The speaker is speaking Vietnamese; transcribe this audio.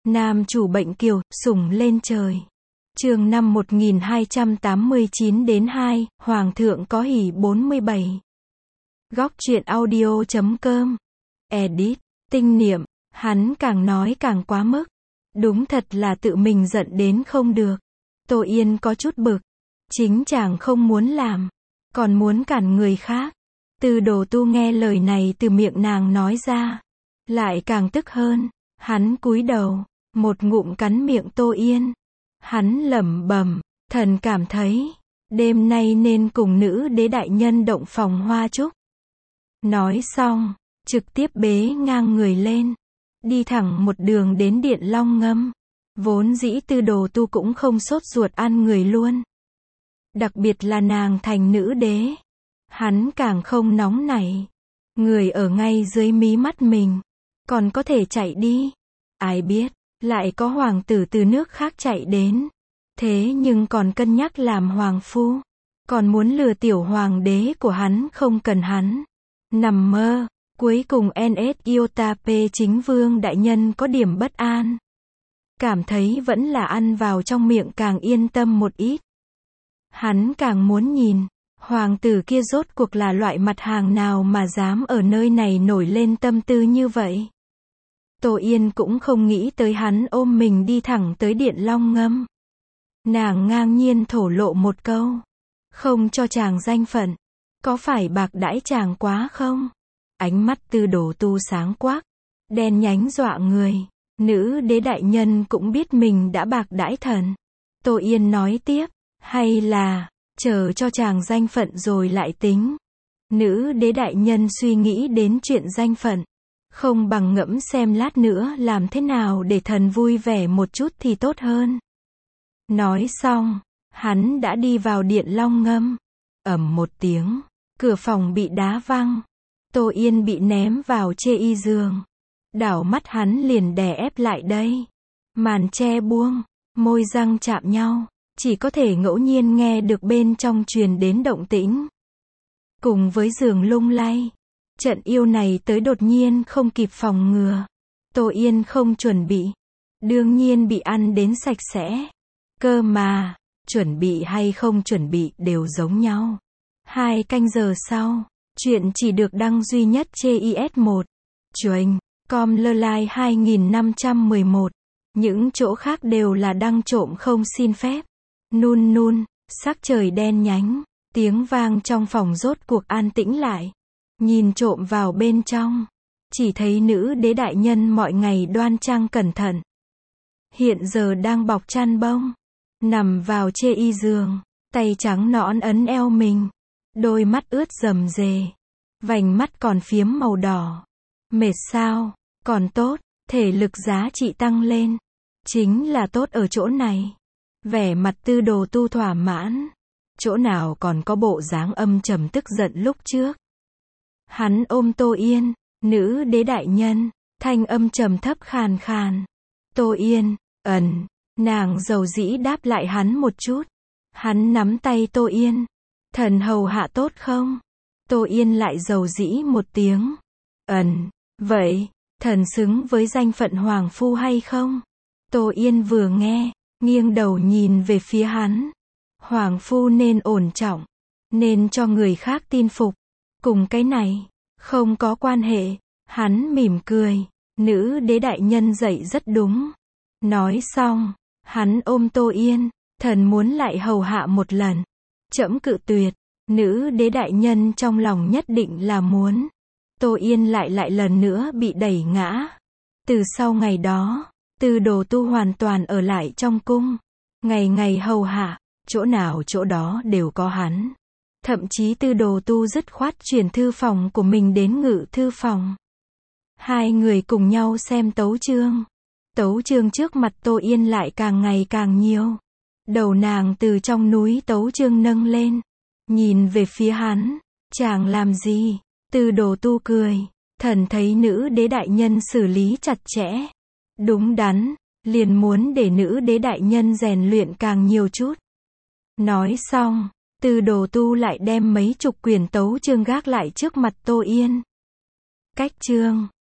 Nam chủ bệnh kiều, sủng lên trời. Chương 5 1289 đến 2, Hoàng thượng có hỷ 47. Góc truyện audio.com. Edit, tinh niệm, hắn càng nói càng quá mức. Đúng thật là tự mình giận đến không được. Tô Yên có chút bực. Chính chàng không muốn làm, còn muốn cản người khác. Tư Đồ Tu nghe lời này từ miệng nàng nói ra, lại càng tức hơn. Hắn cúi đầu, một ngụm cắn miệng Tô Yên. Hắn lẩm bẩm, thần cảm thấy, đêm nay nên cùng nữ đế đại nhân động phòng hoa trúc. Nói xong, trực tiếp bế ngang người lên, đi thẳng một đường đến Điện Long Ngâm. Vốn dĩ Tư Đồ Tu cũng không sốt ruột ăn người luôn. Đặc biệt là nàng thành nữ đế. Hắn càng không nóng nảy. Người ở ngay dưới mí mắt mình, còn có thể chạy đi. Ai biết, lại có hoàng tử từ nước khác chạy đến. Thế nhưng còn cân nhắc làm hoàng phu. Còn muốn lừa tiểu hoàng đế của hắn không cần hắn. Nằm mơ. Cuối cùng NS Iotap chính vương đại nhân có điểm bất an. Cảm thấy vẫn là ăn vào trong miệng càng yên tâm một ít. Hắn càng muốn nhìn, hoàng tử kia rốt cuộc là loại mặt hàng nào mà dám ở nơi này nổi lên tâm tư như vậy. Tô Yên cũng không nghĩ tới hắn ôm mình đi thẳng tới Điện Long Ngâm. Nàng ngang nhiên thổ lộ một câu. Không cho chàng danh phận. Có phải bạc đãi chàng quá không? Ánh mắt Tư Đồ Tu sáng quắc, đen nhánh dọa người. Nữ đế đại nhân cũng biết mình đã bạc đãi thần. Tô Yên nói tiếp, hay là, chờ cho chàng danh phận rồi lại tính. Nữ đế đại nhân suy nghĩ đến chuyện danh phận. Không bằng ngẫm xem lát nữa làm thế nào để thần vui vẻ một chút thì tốt hơn. Nói xong, hắn đã đi vào Điện Long Ngâm. Ầm một tiếng, cửa phòng bị đá văng. Tô Yên bị ném vào chê y giường. Đảo mắt hắn liền đè ép lại đây. Màn che buông, môi răng chạm nhau, chỉ có thể ngẫu nhiên nghe được bên trong truyền đến động tĩnh. Cùng với giường lung lay, trận yêu này tới đột nhiên không kịp phòng ngừa. Tô Yên không chuẩn bị, đương nhiên bị ăn đến sạch sẽ. Cơ mà, chuẩn bị hay không chuẩn bị đều giống nhau. 2 canh giờ sau, chuyện chỉ được đăng duy nhất trên IS1. Chuềnh. Com lơ lai 2511. Những chỗ khác đều là đăng trộm không xin phép. Nun nun, sắc trời đen nhánh. Tiếng vang trong phòng rốt cuộc an tĩnh lại. Nhìn trộm vào bên trong. Chỉ thấy nữ đế đại nhân mọi ngày đoan trang cẩn thận. Hiện giờ đang bọc chăn bông. Nằm vào chê y giường. Tay trắng nõn ấn eo mình. Đôi mắt ướt rầm rề. Vành mắt còn phiếm màu đỏ. Mệt sao? Còn tốt, thể lực giá trị tăng lên. Chính là tốt ở chỗ này. Vẻ mặt Tư Đồ Tu thỏa mãn. Chỗ nào còn có bộ dáng âm trầm tức giận lúc trước. Hắn ôm Tô Yên, nữ đế đại nhân, thanh âm trầm thấp khàn khàn. Tô Yên, nàng dầu dĩ đáp lại hắn một chút. Hắn nắm tay Tô Yên. Thần hầu hạ tốt không? Tô Yên lại dầu dĩ một tiếng. Vậy, thần xứng với danh phận hoàng phu hay không? Tô Yên vừa nghe, nghiêng đầu nhìn về phía hắn. Hoàng phu nên ổn trọng, nên cho người khác tin phục. Cùng cái này, không có quan hệ. Hắn mỉm cười. Nữ đế đại nhân dạy rất đúng. Nói xong, hắn ôm Tô Yên. Thần muốn lại hầu hạ một lần. Trẫm cự tuyệt. Nữ đế đại nhân trong lòng nhất định là muốn. Tô Yên lại lần nữa bị đẩy ngã. Từ sau ngày đó, Tư Đồ Tu hoàn toàn ở lại trong cung. Ngày ngày hầu hạ, chỗ nào chỗ đó đều có hắn. Thậm chí Tư Đồ Tu dứt khoát chuyển thư phòng của mình đến ngự thư phòng. 2 người cùng nhau xem tấu chương. Tấu chương trước mặt Tô Yên lại càng ngày càng nhiều. Đầu nàng từ trong núi tấu chương nâng lên. Nhìn về phía hắn. Chàng làm gì? Tư Đồ Tu cười. Thần thấy nữ đế đại nhân xử lý chặt chẽ. Đúng đắn. Liền muốn để nữ đế đại nhân rèn luyện càng nhiều chút. Nói xong, Tư Đồ Tu lại đem mấy chục quyển tấu chương gác lại trước mặt Tô Yên. Cách chương.